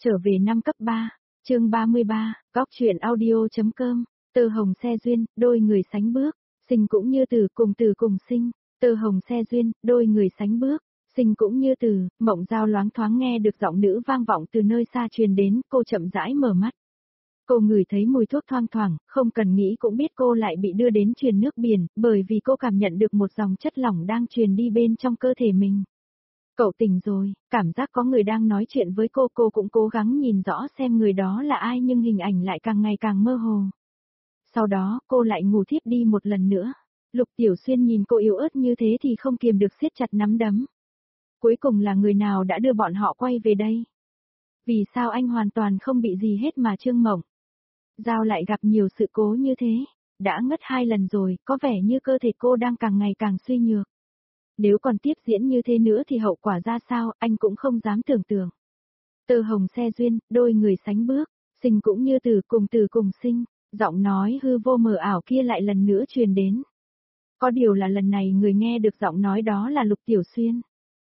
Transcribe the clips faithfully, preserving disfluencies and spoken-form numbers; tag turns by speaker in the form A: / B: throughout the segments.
A: Trở về năm cấp ba, chương ba mươi ba, góc truyện audio.com, tơ hồng xe duyên, đôi người sánh bước, sinh cũng như từ, cùng từ cùng sinh, tơ hồng xe duyên, đôi người sánh bước, sinh cũng như từ, Mộng Giao loáng thoáng nghe được giọng nữ vang vọng từ nơi xa truyền đến, cô chậm rãi mở mắt. Cô ngửi thấy mùi thuốc thoang thoảng, không cần nghĩ cũng biết cô lại bị đưa đến truyền nước biển, bởi vì cô cảm nhận được một dòng chất lỏng đang truyền đi bên trong cơ thể mình. Cậu tỉnh rồi, cảm giác có người đang nói chuyện với cô, cô cũng cố gắng nhìn rõ xem người đó là ai nhưng hình ảnh lại càng ngày càng mơ hồ. Sau đó, cô lại ngủ thiếp đi một lần nữa. Lục Tiểu Xuyên nhìn cô yếu ớt như thế thì không kiềm được siết chặt nắm đấm. Cuối cùng là người nào đã đưa bọn họ quay về đây? Vì sao anh hoàn toàn không bị gì hết mà Trương Mộng Giao lại gặp nhiều sự cố như thế? Đã ngất hai lần rồi, có vẻ như cơ thể cô đang càng ngày càng suy nhược. Nếu còn tiếp diễn như thế nữa thì hậu quả ra sao, anh cũng không dám tưởng tượng. Tơ hồng xe duyên, đôi người sánh bước, sinh cũng như từ, cùng từ cùng sinh, giọng nói hư vô mờ ảo kia lại lần nữa truyền đến. Có điều là lần này người nghe được giọng nói đó là Lục Tiểu Xuyên.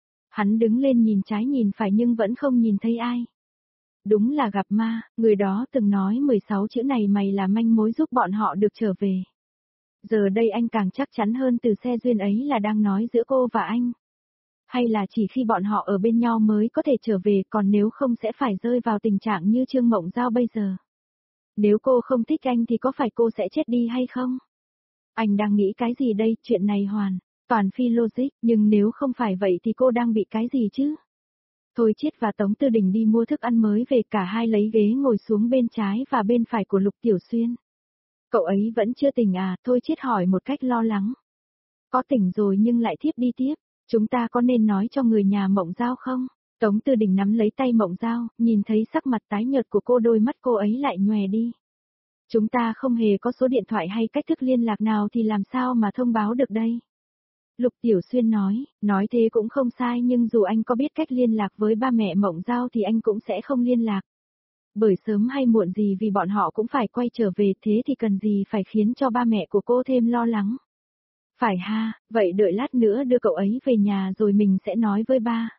A: Hắn đứng lên nhìn trái nhìn phải nhưng vẫn không nhìn thấy ai. Đúng là gặp ma, người đó từng nói mười sáu chữ này mày là manh mối giúp bọn họ được trở về. Giờ đây anh càng chắc chắn hơn từ xe duyên ấy là đang nói giữa cô và anh. Hay là chỉ khi bọn họ ở bên nhau mới có thể trở về, còn nếu không sẽ phải rơi vào tình trạng như Trương Mộng Giao bây giờ. Nếu cô không thích anh thì có phải cô sẽ chết đi hay không? Anh đang nghĩ cái gì đây, chuyện này hoàn toàn phi logic, nhưng nếu không phải vậy thì cô đang bị cái gì chứ? Thôi Chiết và Tống Tư Đình đi mua thức ăn mới về, cả hai lấy ghế ngồi xuống bên trái và bên phải của Lục Tiểu Xuyên. Cậu ấy vẫn chưa tỉnh à? Thôi Chiết hỏi một cách lo lắng. Có tỉnh rồi nhưng lại thiếp đi tiếp, chúng ta có nên nói cho người nhà Mộng Giao không? Tống Tư Đình nắm lấy tay Mộng Giao, nhìn thấy sắc mặt tái nhợt của cô, đôi mắt cô ấy lại nhòe đi. Chúng ta không hề có số điện thoại hay cách thức liên lạc nào thì làm sao mà thông báo được đây? Lục Tiểu Xuyên nói, nói thế cũng không sai nhưng dù anh có biết cách liên lạc với ba mẹ Mộng Giao thì anh cũng sẽ không liên lạc. Bởi sớm hay muộn gì vì bọn họ cũng phải quay trở về, thế thì cần gì phải khiến cho ba mẹ của cô thêm lo lắng. Phải ha, vậy đợi lát nữa đưa cậu ấy về nhà rồi mình sẽ nói với ba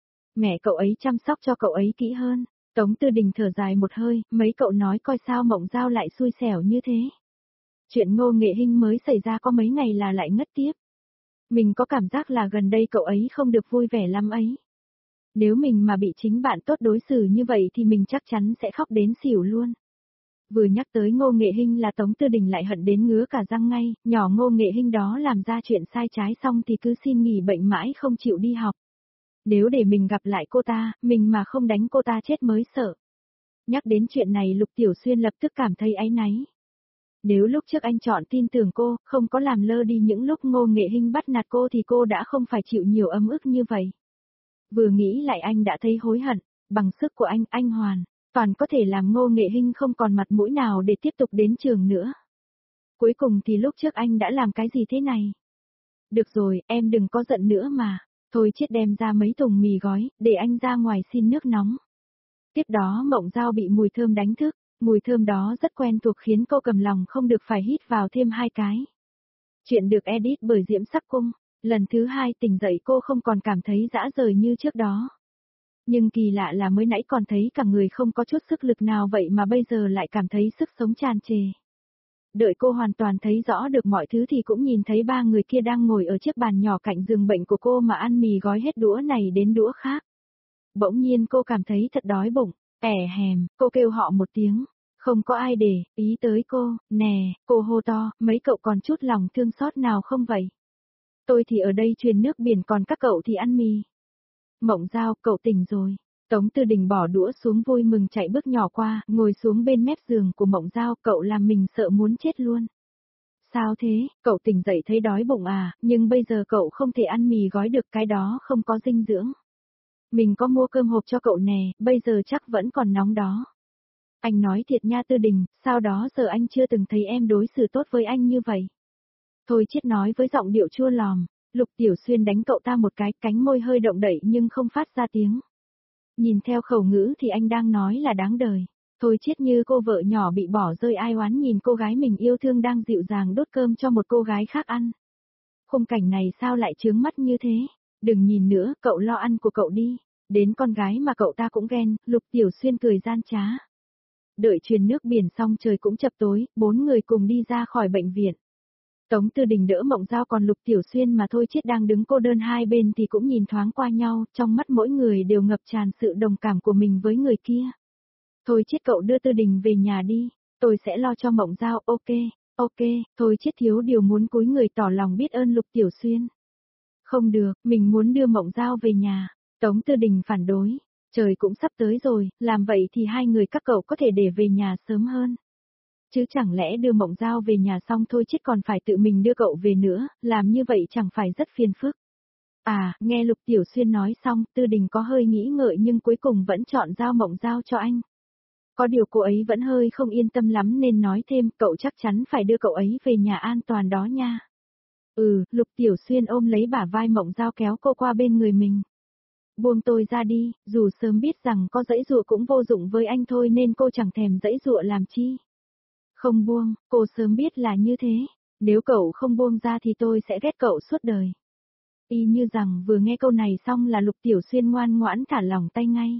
A: mẹ cậu ấy chăm sóc cho cậu ấy kỹ hơn. Tống Tư Đình thở dài một hơi, mấy cậu nói coi sao Mộng Giao lại xui xẻo như thế. Chuyện Ngô Nghệ Hinh mới xảy ra có mấy ngày là lại ngất tiếp. Mình có cảm giác là gần đây cậu ấy không được vui vẻ lắm ấy. Nếu mình mà bị chính bạn tốt đối xử như vậy thì mình chắc chắn sẽ khóc đến xỉu luôn. Vừa nhắc tới Ngô Nghệ Hinh là Tống Tư Đình lại hận đến ngứa cả răng ngay, nhỏ Ngô Nghệ Hinh đó làm ra chuyện sai trái xong thì cứ xin nghỉ bệnh mãi không chịu đi học. Nếu để mình gặp lại cô ta, mình mà không đánh cô ta chết mới sợ. Nhắc đến chuyện này Lục Tiểu Xuyên lập tức cảm thấy áy náy. Nếu lúc trước anh chọn tin tưởng cô, không có làm lơ đi những lúc Ngô Nghệ Hinh bắt nạt cô thì cô đã không phải chịu nhiều ấm ức như vậy. Vừa nghĩ lại anh đã thấy hối hận, bằng sức của anh, anh hoàn toàn có thể làm Ngô Nghệ Hinh không còn mặt mũi nào để tiếp tục đến trường nữa. Cuối cùng thì lúc trước anh đã làm cái gì thế này? Được rồi, em đừng có giận nữa mà. Thôi Chiết đem ra mấy thùng mì gói, để anh ra ngoài xin nước nóng. Tiếp đó Mộng Giao bị mùi thơm đánh thức, mùi thơm đó rất quen thuộc khiến cô cầm lòng không được phải hít vào thêm hai cái. Chuyện được edit bởi Diễm Sắc Cung, lần thứ hai tỉnh dậy cô không còn cảm thấy dã rời như trước đó. Nhưng kỳ lạ là mới nãy còn thấy cả người không có chút sức lực nào vậy mà bây giờ lại cảm thấy sức sống tràn trề. Đợi cô hoàn toàn thấy rõ được mọi thứ thì cũng nhìn thấy ba người kia đang ngồi ở chiếc bàn nhỏ cạnh giường bệnh của cô mà ăn mì gói hết đũa này đến đũa khác. Bỗng nhiên cô cảm thấy thật đói bụng, ẻ hèm, cô kêu họ một tiếng. Không có ai để ý tới cô, nè, cô hô to, mấy cậu còn chút lòng thương xót nào không vậy? Tôi thì ở đây truyền nước biển còn các cậu thì ăn mì. Mộng Giao, cậu tỉnh rồi. Tống Tư Đình bỏ đũa xuống vui mừng chạy bước nhỏ qua, ngồi xuống bên mép giường của Mộng Giao, cậu làm mình sợ muốn chết luôn. Sao thế, cậu tỉnh dậy thấy đói bụng à, nhưng bây giờ cậu không thể ăn mì gói được, cái đó không có dinh dưỡng. Mình có mua cơm hộp cho cậu nè, bây giờ chắc vẫn còn nóng đó. Anh nói thiệt nha Tư Đình, sao đó giờ anh chưa từng thấy em đối xử tốt với anh như vậy. Thôi Chiết nói với giọng điệu chua lòm. Lục Tiểu Xuyên đánh cậu ta một cái, cánh môi hơi động đậy nhưng không phát ra tiếng. Nhìn theo khẩu ngữ thì anh đang nói là đáng đời. Thôi Chiết như cô vợ nhỏ bị bỏ rơi ai oán nhìn cô gái mình yêu thương đang dịu dàng đốt cơm cho một cô gái khác ăn. Khung cảnh này sao lại chướng mắt như thế? Đừng nhìn nữa, cậu lo ăn của cậu đi. Đến con gái mà cậu ta cũng ghen, Lục Tiểu Xuyên cười gian trá. Đợi truyền nước biển xong trời cũng chập tối, bốn người cùng đi ra khỏi bệnh viện. Tống Tư Đình đỡ Mộng Giao còn Lục Tiểu Xuyên mà thôi chết đang đứng cô đơn hai bên thì cũng nhìn thoáng qua nhau, trong mắt mỗi người đều ngập tràn sự đồng cảm của mình với người kia. Thôi chết cậu đưa Tư Đình về nhà đi, tôi sẽ lo cho Mộng Giao, ok, ok, thôi chết thiếu điều muốn cúi người tỏ lòng biết ơn Lục Tiểu Xuyên. Không được, mình muốn đưa Mộng Giao về nhà, Tống Tư Đình phản đối, trời cũng sắp tới rồi, làm vậy thì hai người các cậu có thể để về nhà sớm hơn. Chứ chẳng lẽ đưa Mộng Giao về nhà xong thôi chết còn phải tự mình đưa cậu về nữa, làm như vậy chẳng phải rất phiền phức. À, nghe Lục Tiểu Xuyên nói xong, Tư Đình có hơi nghĩ ngợi nhưng cuối cùng vẫn chọn giao Mộng Giao cho anh. Có điều cô ấy vẫn hơi không yên tâm lắm nên nói thêm, cậu chắc chắn phải đưa cậu ấy về nhà an toàn đó nha. Ừ, Lục Tiểu Xuyên ôm lấy bả vai Mộng Giao kéo cô qua bên người mình. Buông tôi ra đi, dù sớm biết rằng có giãy giụa cũng vô dụng với anh thôi nên cô chẳng thèm giãy giụa làm chi. Không buông, cô sớm biết là như thế, nếu cậu không buông ra thì tôi sẽ ghét cậu suốt đời. Y như rằng vừa nghe câu này xong là Lục Tiểu Xuyên ngoan ngoãn thả lỏng tay ngay.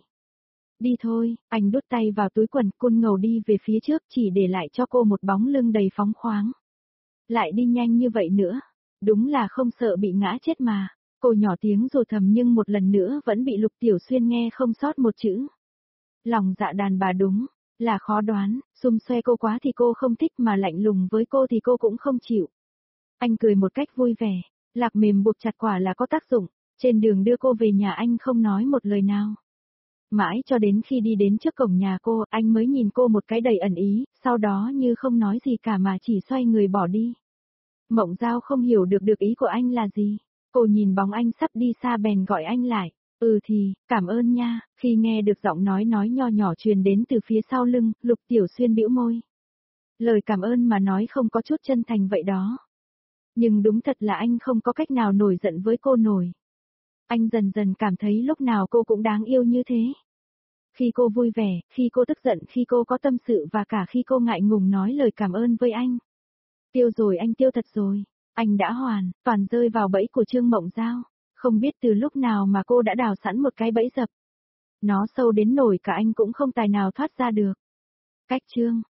A: Đi thôi, anh đút tay vào túi quần, côn ngầu đi về phía trước chỉ để lại cho cô một bóng lưng đầy phóng khoáng. Lại đi nhanh như vậy nữa, đúng là không sợ bị ngã chết mà. Cô nhỏ tiếng rồi thầm nhưng một lần nữa vẫn bị Lục Tiểu Xuyên nghe không sót một chữ. Lòng dạ đàn bà đúng là khó đoán, xum xoe cô quá thì cô không thích mà lạnh lùng với cô thì cô cũng không chịu. Anh cười một cách vui vẻ, lạc mềm buộc chặt quả là có tác dụng, trên đường đưa cô về nhà anh không nói một lời nào. Mãi cho đến khi đi đến trước cổng nhà cô, anh mới nhìn cô một cái đầy ẩn ý, sau đó như không nói gì cả mà chỉ xoay người bỏ đi. Mộng Giao không hiểu được được ý của anh là gì. Cô nhìn bóng anh sắp đi xa bèn gọi anh lại. Ừ thì, cảm ơn nha, khi nghe được giọng nói nói nho nhỏ truyền đến từ phía sau lưng, Lục Tiểu Xuyên bĩu môi. Lời cảm ơn mà nói không có chút chân thành vậy đó. Nhưng đúng thật là anh không có cách nào nổi giận với cô nổi. Anh dần dần cảm thấy lúc nào cô cũng đáng yêu như thế. Khi cô vui vẻ, khi cô tức giận, khi cô có tâm sự và cả khi cô ngại ngùng nói lời cảm ơn với anh. Tiêu rồi anh tiêu thật rồi. Anh đã hoàn, toàn rơi vào bẫy của Trương Mộng Giao. Không biết từ lúc nào mà cô đã đào sẵn một cái bẫy dập. Nó sâu đến nổi cả anh cũng không tài nào thoát ra được. Cách Trương,